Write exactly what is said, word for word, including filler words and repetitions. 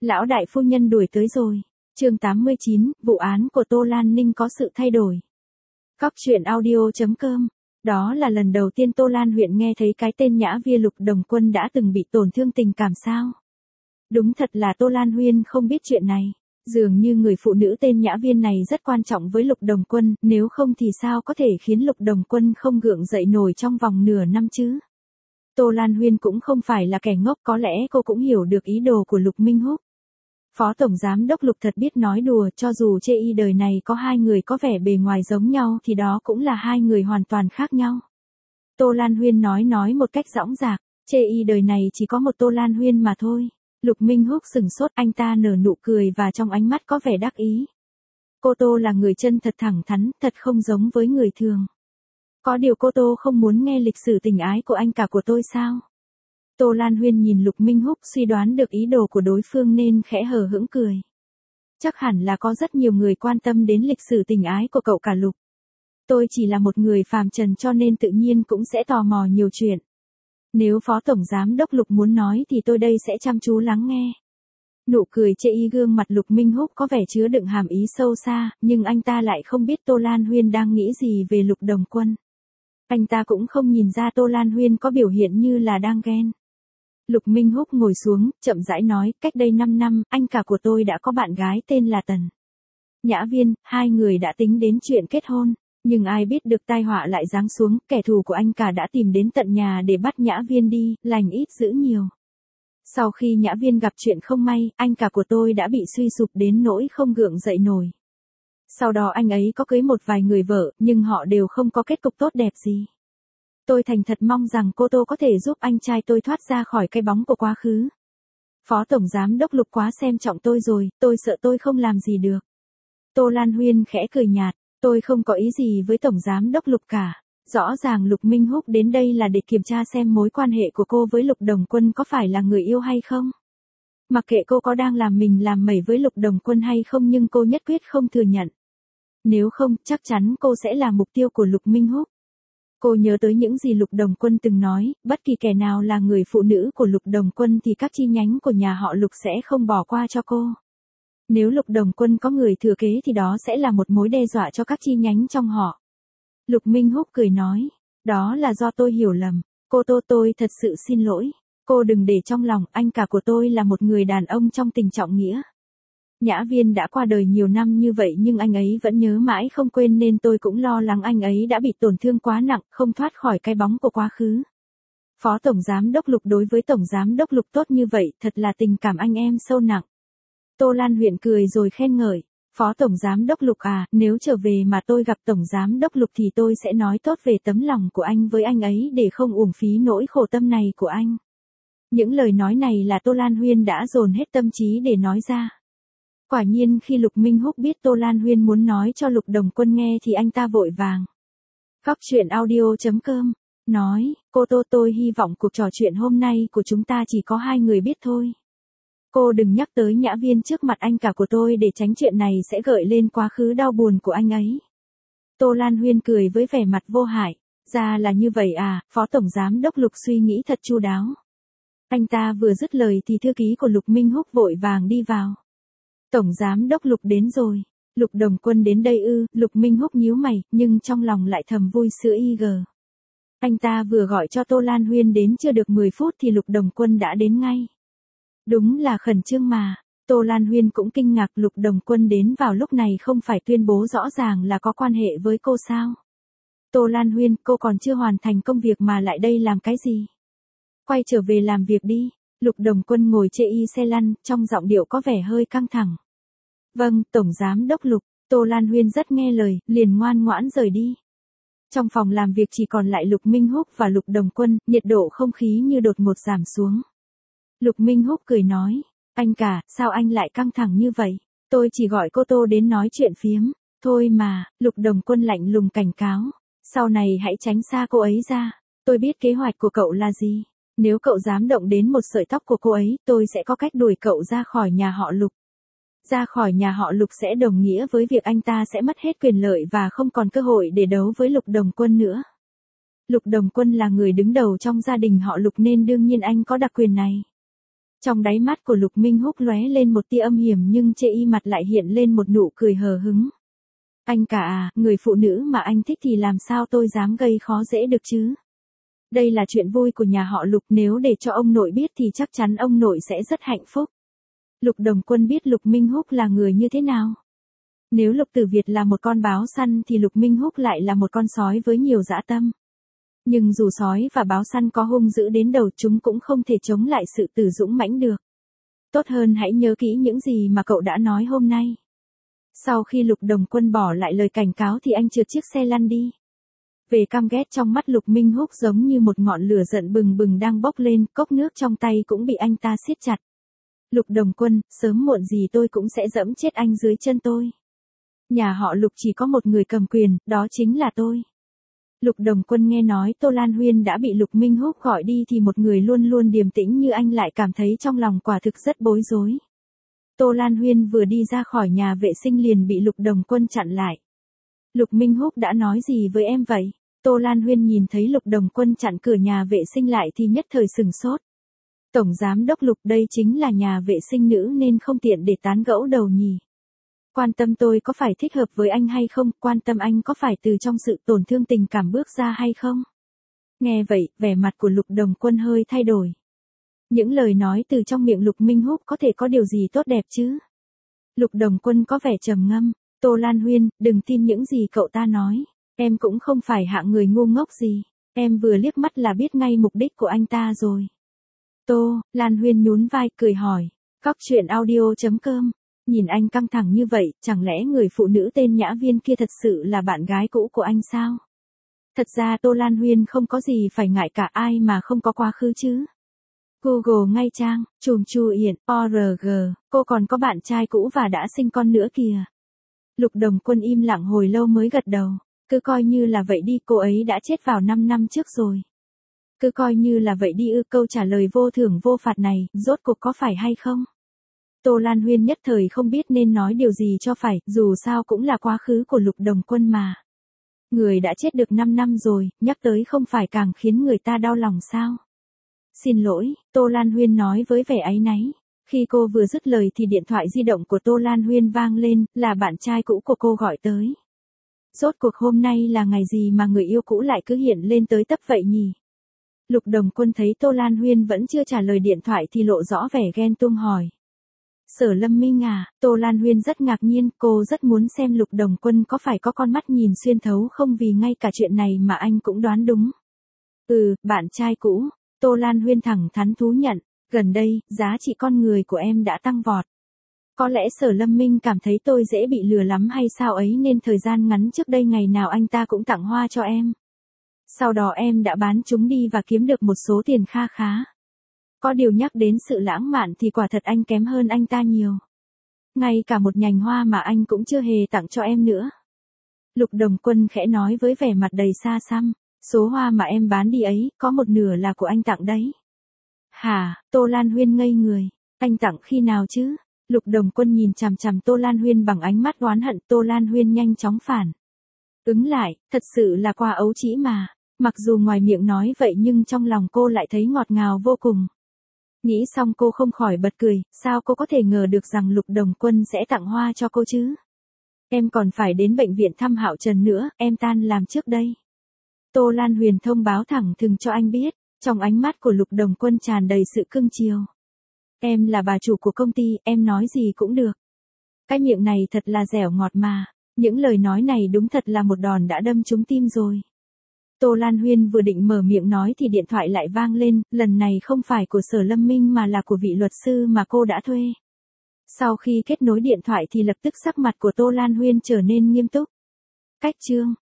Lão đại phu nhân đuổi tới rồi. Chương tám mươi chín, vụ án của Tô Lan Ninh có sự thay đổi. Cóc truyện audio chấm com. Đó là lần đầu tiên Tô Lan huyện nghe thấy cái tên Nhã Viên Lục Đồng Quân đã từng bị tổn thương tình cảm sao? Đúng thật là Tô Lan Huyên không biết chuyện này. Dường như người phụ nữ tên Nhã Viên này rất quan trọng với Lục Đồng Quân, nếu không thì sao có thể khiến Lục Đồng Quân không gượng dậy nổi trong vòng nửa năm chứ? Tô Lan Huyên cũng không phải là kẻ ngốc, có lẽ cô cũng hiểu được ý đồ của Lục Minh Húc. Phó Tổng Giám Đốc Lục thật biết nói đùa, cho dù chê y đời này có hai người có vẻ bề ngoài giống nhau thì đó cũng là hai người hoàn toàn khác nhau. Tô Lan Huyên nói nói một cách dõng dạc, chê y đời này chỉ có một Tô Lan Huyên mà thôi. Lục Minh Húc sừng sốt, anh ta nở nụ cười và trong ánh mắt có vẻ đắc ý. Cô Tô là người chân thật thẳng thắn, thật không giống với người thường. Có điều cô Tô không muốn nghe lịch sử tình ái của anh cả của tôi sao? Tô Lan Huyên nhìn Lục Minh Húc suy đoán được ý đồ của đối phương nên khẽ hờ hững cười. Chắc hẳn là có rất nhiều người quan tâm đến lịch sử tình ái của cậu cả Lục. Tôi chỉ là một người phàm trần cho nên tự nhiên cũng sẽ tò mò nhiều chuyện. Nếu Phó Tổng Giám Đốc Lục muốn nói thì tôi đây sẽ chăm chú lắng nghe. Nụ cười chê y gương mặt Lục Minh Húc có vẻ chứa đựng hàm ý sâu xa, nhưng anh ta lại không biết Tô Lan Huyên đang nghĩ gì về Lục Đồng Quân. Anh ta cũng không nhìn ra Tô Lan Huyên có biểu hiện như là đang ghen. Lục Minh Húc ngồi xuống, chậm rãi nói, cách đây năm năm, anh cả của tôi đã có bạn gái tên là Tần Nhã Viên, hai người đã tính đến chuyện kết hôn, nhưng ai biết được tai họa lại giáng xuống, kẻ thù của anh cả đã tìm đến tận nhà để bắt Nhã Viên đi, lành ít dữ nhiều. Sau khi Nhã Viên gặp chuyện không may, anh cả của tôi đã bị suy sụp đến nỗi không gượng dậy nổi. Sau đó anh ấy có cưới một vài người vợ, nhưng họ đều không có kết cục tốt đẹp gì. Tôi thành thật mong rằng cô Tô có thể giúp anh trai tôi thoát ra khỏi cái bóng của quá khứ. Phó Tổng Giám Đốc Lục quá xem trọng tôi rồi, tôi sợ tôi không làm gì được. Tô Lan Huyên khẽ cười nhạt, tôi không có ý gì với Tổng Giám Đốc Lục cả. Rõ ràng Lục Minh Húc đến đây là để kiểm tra xem mối quan hệ của cô với Lục Đồng Quân có phải là người yêu hay không. Mặc kệ cô có đang làm mình làm mẩy với Lục Đồng Quân hay không, nhưng cô nhất quyết không thừa nhận. Nếu không, chắc chắn cô sẽ là mục tiêu của Lục Minh Húc. Cô nhớ tới những gì Lục Đồng Quân từng nói, bất kỳ kẻ nào là người phụ nữ của Lục Đồng Quân thì các chi nhánh của nhà họ Lục sẽ không bỏ qua cho cô. Nếu Lục Đồng Quân có người thừa kế thì đó sẽ là một mối đe dọa cho các chi nhánh trong họ. Lục Minh Húc cười nói, đó là do tôi hiểu lầm, cô Tô, tôi thật sự xin lỗi. Cô đừng để trong lòng, anh cả của tôi là một người đàn ông trong tình trọng nghĩa. Nhã Viên đã qua đời nhiều năm như vậy nhưng anh ấy vẫn nhớ mãi không quên nên tôi cũng lo lắng anh ấy đã bị tổn thương quá nặng, không thoát khỏi cái bóng của quá khứ. Phó Tổng Giám Đốc Lục đối với Tổng Giám Đốc Lục tốt như vậy, thật là tình cảm anh em sâu nặng. Tô Lan Huyện cười rồi khen ngợi, Phó Tổng Giám Đốc Lục à, nếu trở về mà tôi gặp Tổng Giám Đốc Lục thì tôi sẽ nói tốt về tấm lòng của anh với anh ấy để không uổng phí nỗi khổ tâm này của anh. Những lời nói này là Tô Lan Huyên đã dồn hết tâm trí để nói ra. Quả nhiên khi Lục Minh Húc biết Tô Lan Huyên muốn nói cho Lục Đồng Quân nghe thì anh ta vội vàng. Cóc truyện audio chấm com, nói, cô Tô, tôi hy vọng cuộc trò chuyện hôm nay của chúng ta chỉ có hai người biết thôi. Cô đừng nhắc tới Nhã Viên trước mặt anh cả của tôi để tránh chuyện này sẽ gợi lên quá khứ đau buồn của anh ấy. Tô Lan Huyên cười với vẻ mặt vô hại, ra là như vậy à, Phó Tổng Giám Đốc Lục suy nghĩ thật chu đáo. Anh ta vừa dứt lời thì thư ký của Lục Minh Húc vội vàng đi vào. Tổng Giám Đốc Lục đến rồi. Lục Đồng Quân đến đây ư? Lục Minh Húc nhíu mày, nhưng trong lòng lại thầm vui sữa y gờ. Anh ta vừa gọi cho Tô Lan Huyên đến chưa được mười phút thì Lục Đồng Quân đã đến ngay. Đúng là khẩn trương mà. Tô Lan Huyên cũng kinh ngạc, Lục Đồng Quân đến vào lúc này không phải tuyên bố rõ ràng là có quan hệ với cô sao? Tô Lan Huyên, cô còn chưa hoàn thành công việc mà lại đây làm cái gì? Quay trở về làm việc đi. Lục Đồng Quân ngồi chê y xe lăn, trong giọng điệu có vẻ hơi căng thẳng. Vâng, Tổng Giám Đốc Lục. Tô Lan Huyên rất nghe lời, liền ngoan ngoãn rời đi. Trong phòng làm việc chỉ còn lại Lục Minh Húc và Lục Đồng Quân, nhiệt độ không khí như đột ngột giảm xuống. Lục Minh Húc cười nói, anh cả, sao anh lại căng thẳng như vậy? Tôi chỉ gọi cô Tô đến nói chuyện phiếm. Thôi mà, Lục Đồng Quân lạnh lùng cảnh cáo. Sau này hãy tránh xa cô ấy ra. Tôi biết kế hoạch của cậu là gì. Nếu cậu dám động đến một sợi tóc của cô ấy, tôi sẽ có cách đuổi cậu ra khỏi nhà họ Lục. Ra khỏi nhà họ Lục sẽ đồng nghĩa với việc anh ta sẽ mất hết quyền lợi và không còn cơ hội để đấu với Lục Đồng Quân nữa. Lục Đồng Quân là người đứng đầu trong gia đình họ Lục nên đương nhiên anh có đặc quyền này. Trong đáy mắt của Lục Minh Húc lóe lên một tia âm hiểm nhưng trên y mặt lại hiện lên một nụ cười hờ hững. Anh cả à, người phụ nữ mà anh thích thì làm sao tôi dám gây khó dễ được chứ? Đây là chuyện vui của nhà họ Lục, nếu để cho ông nội biết thì chắc chắn ông nội sẽ rất hạnh phúc. Lục Đồng Quân biết Lục Minh Húc là người như thế nào. Nếu Lục Tử Việt là một con báo săn thì Lục Minh Húc lại là một con sói với nhiều dã tâm. Nhưng dù sói và báo săn có hung dữ đến đầu, chúng cũng không thể chống lại sự tử dũng mãnh được. Tốt hơn hãy nhớ kỹ những gì mà cậu đã nói hôm nay. Sau khi Lục Đồng Quân bỏ lại lời cảnh cáo thì anh trượt chiếc xe lăn đi. Về căm ghét trong mắt Lục Minh Húc giống như một ngọn lửa giận bừng bừng đang bốc lên, cốc nước trong tay cũng bị anh ta siết chặt. Lục Đồng Quân, sớm muộn gì tôi cũng sẽ dẫm chết anh dưới chân tôi. Nhà họ Lục chỉ có một người cầm quyền, đó chính là tôi. Lục Đồng Quân nghe nói Tô Lan Huyên đã bị Lục Minh Húc gọi đi thì một người luôn luôn điềm tĩnh như anh lại cảm thấy trong lòng quả thực rất bối rối. Tô Lan Huyên vừa đi ra khỏi nhà vệ sinh liền bị Lục Đồng Quân chặn lại. Lục Minh Húc đã nói gì với em vậy? Tô Lan Huyên nhìn thấy Lục Đồng Quân chặn cửa nhà vệ sinh lại thì nhất thời sừng sốt. Tổng giám đốc Lục, đây chính là nhà vệ sinh nữ nên không tiện để tán gẫu đầu nhỉ. Quan tâm tôi có phải thích hợp với anh hay không, quan tâm anh có phải từ trong sự tổn thương tình cảm bước ra hay không? Nghe vậy, vẻ mặt của Lục Đồng Quân hơi thay đổi. Những lời nói từ trong miệng Lục Minh Húc có thể có điều gì tốt đẹp chứ? Lục Đồng Quân có vẻ trầm ngâm. Tô Lan Huyên, đừng tin những gì cậu ta nói. Em cũng không phải hạng người ngu ngốc gì. Em vừa liếc mắt là biết ngay mục đích của anh ta rồi. Tô Lan Huyên nhún vai cười hỏi. Cóc truyện audio chấm com. Nhìn anh căng thẳng như vậy, chẳng lẽ người phụ nữ tên Nhã Viên kia thật sự là bạn gái cũ của anh sao? Thật ra Tô Lan Huyên không có gì phải ngại cả, ai mà không có quá khứ chứ. Google ngay trang, Trùm Chu Yển, o rờ giê, cô còn có bạn trai cũ và đã sinh con nữa kìa. Lục Đồng Quân im lặng hồi lâu mới gật đầu. Cứ coi như là vậy đi, cô ấy đã chết vào năm năm trước rồi. Cứ coi như là vậy đi ư, câu trả lời vô thưởng vô phạt này, rốt cuộc có phải hay không? Tô Lan Huyên nhất thời không biết nên nói điều gì cho phải, dù sao cũng là quá khứ của Lục Đồng Quân mà. Người đã chết được năm năm rồi, nhắc tới không phải càng khiến người ta đau lòng sao? Xin lỗi, Tô Lan Huyên nói với vẻ áy náy. Khi cô vừa dứt lời thì điện thoại di động của Tô Lan Huyên vang lên, là bạn trai cũ của cô gọi tới. Rốt cuộc hôm nay là ngày gì mà người yêu cũ lại cứ hiện lên tới tấp vậy nhỉ? Lục Đồng Quân thấy Tô Lan Huyên vẫn chưa trả lời điện thoại thì lộ rõ vẻ ghen tuông hỏi. Sở Lâm Minh à? Tô Lan Huyên rất ngạc nhiên, cô rất muốn xem Lục Đồng Quân có phải có con mắt nhìn xuyên thấu không vì ngay cả chuyện này mà anh cũng đoán đúng. Ừ, bạn trai cũ. Tô Lan Huyên thẳng thắn thú nhận, gần đây, giá trị con người của em đã tăng vọt. Có lẽ Sở Lâm Minh cảm thấy tôi dễ bị lừa lắm hay sao ấy nên thời gian ngắn trước đây ngày nào anh ta cũng tặng hoa cho em. Sau đó em đã bán chúng đi và kiếm được một số tiền kha khá. Có điều nhắc đến sự lãng mạn thì quả thật anh kém hơn anh ta nhiều. Ngay cả một nhành hoa mà anh cũng chưa hề tặng cho em nữa. Lục Đồng Quân khẽ nói với vẻ mặt đầy xa xăm. Số hoa mà em bán đi ấy, có một nửa là của anh tặng đấy. Hả? Tô Lan Huyên ngây người. Anh tặng khi nào chứ? Lục Đồng Quân nhìn chằm chằm Tô Lan Huyên bằng ánh mắt oán hận. Tô Lan Huyên nhanh chóng phản ứng lại, thật sự là quà ấu trĩ mà. Mặc dù ngoài miệng nói vậy nhưng trong lòng cô lại thấy ngọt ngào vô cùng. Nghĩ xong cô không khỏi bật cười, sao cô có thể ngờ được rằng Lục Đồng Quân sẽ tặng hoa cho cô chứ? Em còn phải đến bệnh viện thăm Hạo Trần nữa, em tan làm trước đây. Tô Lan Huyền thông báo thẳng thừng cho anh biết, trong ánh mắt của Lục Đồng Quân tràn đầy sự cưng chiều. Em là bà chủ của công ty, em nói gì cũng được. Cái miệng này thật là dẻo ngọt mà, những lời nói này đúng thật là một đòn đã đâm trúng tim rồi. Tô Lan Huyên vừa định mở miệng nói thì điện thoại lại vang lên, lần này không phải của Sở Lâm Minh mà là của vị luật sư mà cô đã thuê. Sau khi kết nối điện thoại thì lập tức sắc mặt của Tô Lan Huyên trở nên nghiêm túc. Cách chương